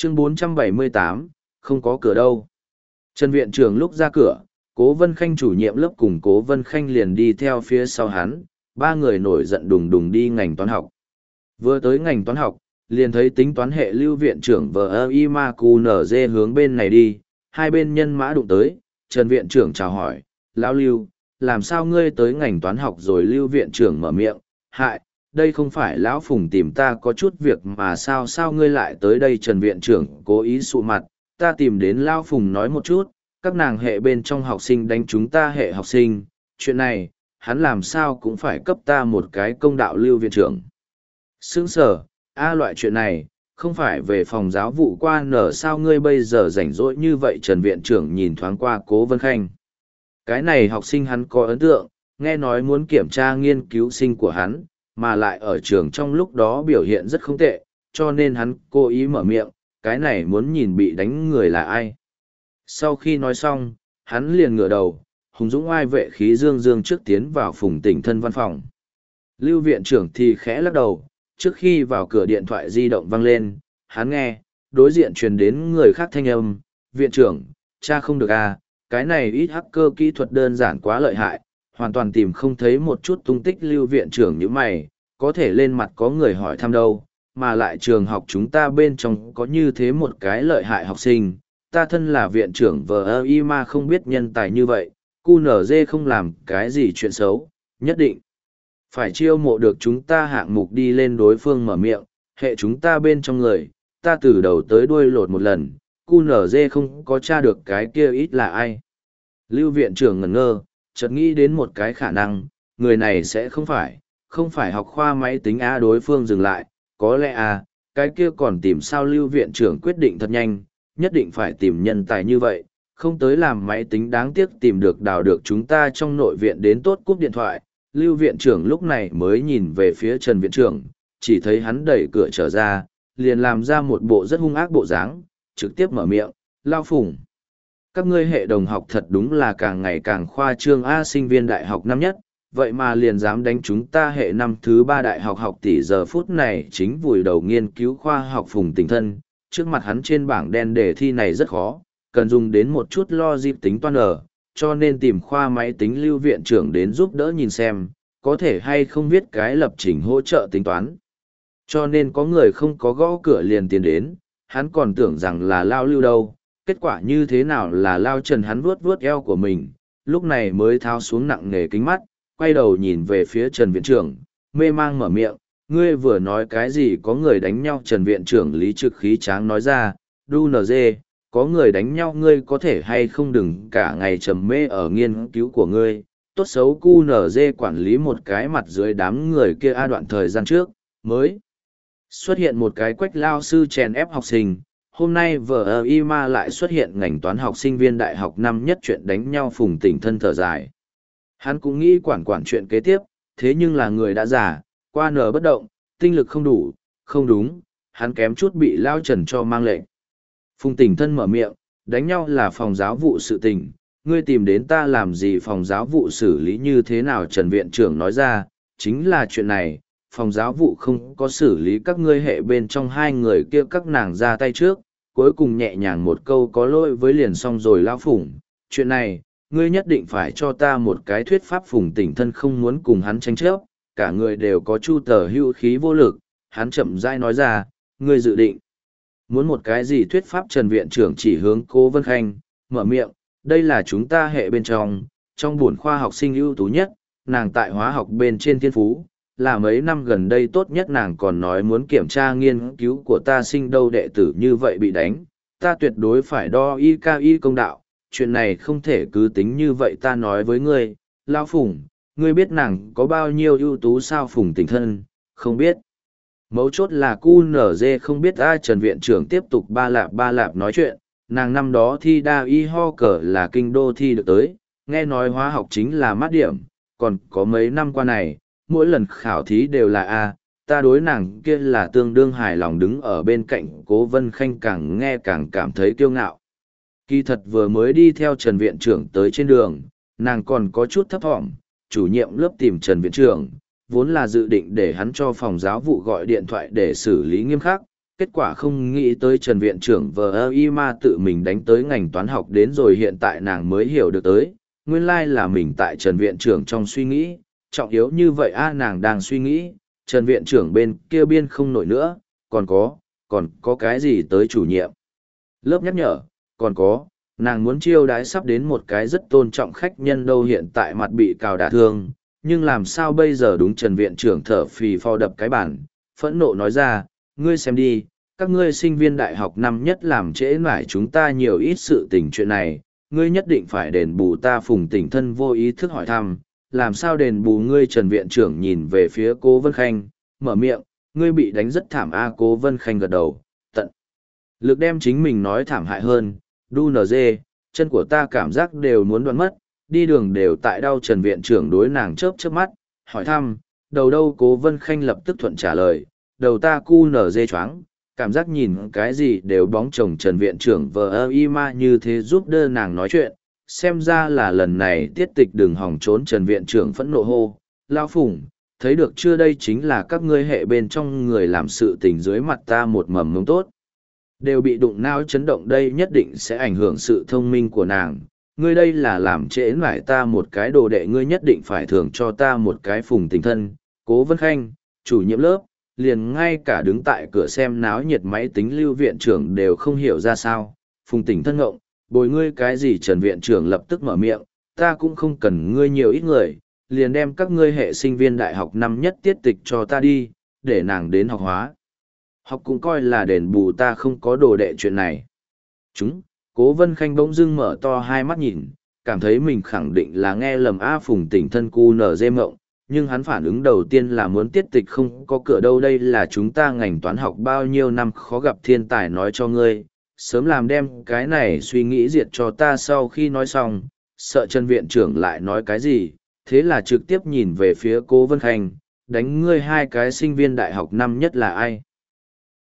Chương 478, không có cửa đâu. Trần viện trưởng lúc ra cửa, Cố Vân Khanh chủ nhiệm lớp cùng Cố Vân Khanh liền đi theo phía sau hắn, ba người nổi giận đùng đùng đi ngành toán học. Vừa tới ngành toán học, liền thấy tính toán hệ lưu viện trưởng VI Macu NG hướng bên này đi, hai bên nhân mã đụng tới, Trần viện trưởng chào hỏi, lão Lưu, làm sao ngươi tới ngành toán học rồi? Lưu viện trưởng mở miệng, hại, đây không phải lão Phùng tìm ta có chút việc mà sao ngươi lại tới đây? Trần viện trưởng cố ý sụ mặt, ta tìm đến lão Phùng nói một chút, các nàng hệ bên trong học sinh đánh chúng ta hệ học sinh, chuyện này, hắn làm sao cũng phải cấp ta một cái công đạo. Lưu viện trưởng sững sờ, loại chuyện này, không phải về phòng giáo vụ qua nở sao ngươi bây giờ rảnh rỗi như vậy? Trần viện trưởng nhìn thoáng qua Cố Vân Khanh. Cái này học sinh hắn có ấn tượng, nghe nói muốn kiểm tra nghiên cứu sinh của hắn, mà lại ở trường trong lúc đó biểu hiện rất không tệ, cho nên hắn cố ý mở miệng, cái này muốn nhìn bị đánh người là ai. Sau khi nói xong, hắn liền ngửa đầu, hùng dũng oai vệ khí dương dương trước tiến vào Phùng Tỉnh Thân văn phòng. Lưu viện trưởng thì khẽ lắc đầu, trước khi vào cửa điện thoại di động vang lên, hắn nghe, đối diện truyền đến người khác thanh âm, viện trưởng, cha không được à, cái này ít hacker kỹ thuật đơn giản quá lợi hại, hoàn toàn tìm không thấy một chút tung tích. Lưu viện trưởng như mày, có thể lên mặt có người hỏi thăm đâu, mà lại trường học chúng ta bên trong có như thế một cái lợi hại học sinh, ta thân là viện trưởng VI mà không biết nhân tài như vậy, QNZ không làm cái gì chuyện xấu, nhất định phải chiêu mộ được chúng ta hạng mục đi lên. Đối phương mở miệng, hệ chúng ta bên trong người, ta từ đầu tới đuôi lột một lần, QNZ không có tra được cái kia ít là ai. Lưu viện trưởng ngẩn ngơ, chợt nghĩ đến một cái khả năng, người này sẽ không phải học khoa máy tính a. Đối phương dừng lại, có lẽ a, cái kia còn tìm sao? Lưu viện trưởng quyết định thật nhanh, nhất định phải tìm nhân tài như vậy, không tới làm máy tính đáng tiếc tìm được đào được chúng ta trong nội viện đến tốt. Cúp điện thoại, Lưu viện trưởng lúc này mới nhìn về phía Trần viện trưởng, chỉ thấy hắn đẩy cửa trở ra, liền làm ra một bộ rất hung ác bộ dáng, trực tiếp mở miệng, lao Phùng, các ngươi hệ đồng học thật đúng là càng ngày càng khoa trương a, sinh viên đại học năm nhất, vậy mà liền dám đánh chúng ta hệ năm thứ 3 đại học học tỷ. Giờ phút này chính vùi đầu nghiên cứu khoa học Phùng Tỉnh Thân, trước mặt hắn trên bảng đen đề thi này rất khó, cần dùng đến một chút logic tính toán cho nên tìm khoa máy tính Lưu viện trưởng đến giúp đỡ nhìn xem, có thể hay không viết cái lập trình hỗ trợ tính toán. Cho nên có người không có gõ cửa liền tiến đến, hắn còn tưởng rằng là Lao Lưu đâu, kết quả như thế nào là Lao Trần. Hắn vuốt vuốt eo của mình, lúc này mới tháo xuống nặng nề kính mắt, quay đầu nhìn về phía Trần viện trưởng, mê mang mở miệng, ngươi vừa nói cái gì? Có người đánh nhau? Trần viện trưởng lý trực khí tráng nói ra, đu nz, có người đánh nhau, ngươi có thể hay không đừng cả ngày trầm mê ở nghiên cứu của ngươi, tốt xấu QNZ quản lý một cái mặt dưới đám người kia a. Đoạn thời gian trước, mới xuất hiện một cái quách lao sư chèn ép học sinh, hôm nay VIMA lại xuất hiện ngành toán học sinh viên đại học năm nhất chuyện đánh nhau. Phùng Tỉnh Thân thở dài. Hắn cũng nghĩ quản chuyện kế tiếp, thế nhưng là người đã già, qua nở bất động, tinh lực không đủ, không đúng, hắn kém chút bị Lao Trần cho mang lệnh. Phùng Tỉnh Thân mở miệng, đánh nhau là phòng giáo vụ sự tình, ngươi tìm đến ta làm gì? Phòng giáo vụ xử lý như thế nào? Trần viện trưởng nói ra, chính là chuyện này, phòng giáo vụ không có xử lý các ngươi hệ bên trong hai người kia, các nàng ra tay trước, cuối cùng nhẹ nhàng một câu có lỗi với liền xong rồi. Lao Phùng, chuyện này, ngươi nhất định phải cho ta một cái thuyết pháp. Phùng Tỉnh Thân không muốn cùng hắn tranh chấp, cả người đều có chu tờ hữu khí vô lực, hắn chậm rãi nói ra, ngươi dự định muốn một cái gì thuyết pháp? Trần viện trưởng chỉ hướng Cố Vân Khanh, mở miệng, đây là chúng ta hệ bên trong buồn khoa học sinh ưu tú nhất, nàng tại hóa học bên trên thiên phú, là mấy năm gần đây tốt nhất, nàng còn nói muốn kiểm tra nghiên cứu của ta sinh đâu đệ tử như vậy bị đánh, ta tuyệt đối phải đo y công đạo, chuyện này không thể cứ tính như vậy. Ta nói với ngươi, Lao Phùng, ngươi biết nàng có bao nhiêu ưu tú sao? Phùng Tỉnh Thân, không biết. Mấu chốt là QNZ không biết ai. Trần viện trưởng tiếp tục ba lạp nói chuyện, nàng năm đó thi đa y ho cờ là kinh đô thi được tới, nghe nói hóa học chính là mát điểm, còn có mấy năm qua này, mỗi lần khảo thí đều là A, ta đối nàng kia là tương đương hài lòng. Đứng ở bên cạnh Cố Vân Khanh càng nghe càng cảm thấy kiêu ngạo. Kỳ thật vừa mới đi theo Trần viện trưởng tới trên đường, nàng còn có chút thấp thỏm, chủ nhiệm lớp tìm Trần viện trưởng, vốn là dự định để hắn cho phòng giáo vụ gọi điện thoại để xử lý nghiêm khắc, kết quả không nghĩ tới Trần viện trưởng vờ y ma tự mình đánh tới ngành toán học đến rồi hiện tại nàng mới hiểu được tới, nguyên lai là mình tại Trần viện trưởng trong suy nghĩ, trọng yếu như vậy nàng đang suy nghĩ, Trần viện trưởng bên kia biên không nổi nữa, còn có cái gì tới chủ nhiệm. Lớp nhắc nhở, còn có, nàng muốn chiêu đái sắp đến một cái rất tôn trọng khách nhân đâu hiện tại mặt bị cào đả thương, nhưng làm sao bây giờ đúng Trần viện trưởng thở phì phò đập cái bàn, phẫn nộ nói ra, ngươi xem đi, các ngươi sinh viên đại học năm nhất làm trễ nải chúng ta nhiều ít sự tình chuyện này, ngươi nhất định phải đền bù ta Phùng Tỉnh Thân vô ý thức hỏi thăm, làm sao đền bù ngươi Trần viện trưởng nhìn về phía cô Vân Khanh, mở miệng, ngươi bị đánh rất thảm Cố Vân Khanh gật đầu, tận lực đem chính mình nói thảm hại hơn, đu nờ dê, chân của ta cảm giác đều muốn đoạn mất, đi đường đều tại đau Trần viện trưởng đối nàng chớp chớp mắt, hỏi thăm, đầu đâu Cố Vân Khanh lập tức thuận trả lời, đầu ta cu nở dê choáng, cảm giác nhìn cái gì đều bóng chồng Trần viện trưởng vờ y ma như thế giúp đỡ nàng nói chuyện, xem ra là lần này tiết tịch đừng hòng trốn Trần viện trưởng phẫn nộ hô, lao Phùng, thấy được chưa đây chính là các ngươi hệ bên trong người làm sự tình dưới mặt ta một mầm ngống tốt. Đều bị đụng não chấn động đây nhất định sẽ ảnh hưởng sự thông minh của nàng. Ngươi đây là làm trễ nải ta một cái đồ đệ ngươi nhất định phải thưởng cho ta một cái Phùng Tình Thân. Cố Vân Khanh, chủ nhiệm lớp, liền ngay cả đứng tại cửa xem náo nhiệt máy tính Lưu viện trưởng đều không hiểu ra sao. Phùng Tình Thân ngộng, bồi ngươi cái gì Trần viện trưởng lập tức mở miệng, ta cũng không cần ngươi nhiều ít người, liền đem các ngươi hệ sinh viên đại học năm nhất tiết tịch cho ta đi, để nàng đến học hóa. Học cũng coi là đền bù ta không có đồ đệ chuyện này. Cố Vân Khanh bỗng dưng mở to hai mắt nhìn, cảm thấy mình khẳng định là nghe lầm Phùng Tỉnh Thân cu nở dê mộng, nhưng hắn phản ứng đầu tiên là muốn tiết tịch không có cửa đâu đây là chúng ta ngành toán học bao nhiêu năm khó gặp thiên tài nói cho ngươi, sớm làm đem cái này suy nghĩ diệt cho ta sau khi nói xong, sợ Trần viện trưởng lại nói cái gì, thế là trực tiếp nhìn về phía Cố Vân Khanh, đánh ngươi hai cái sinh viên đại học năm nhất là ai?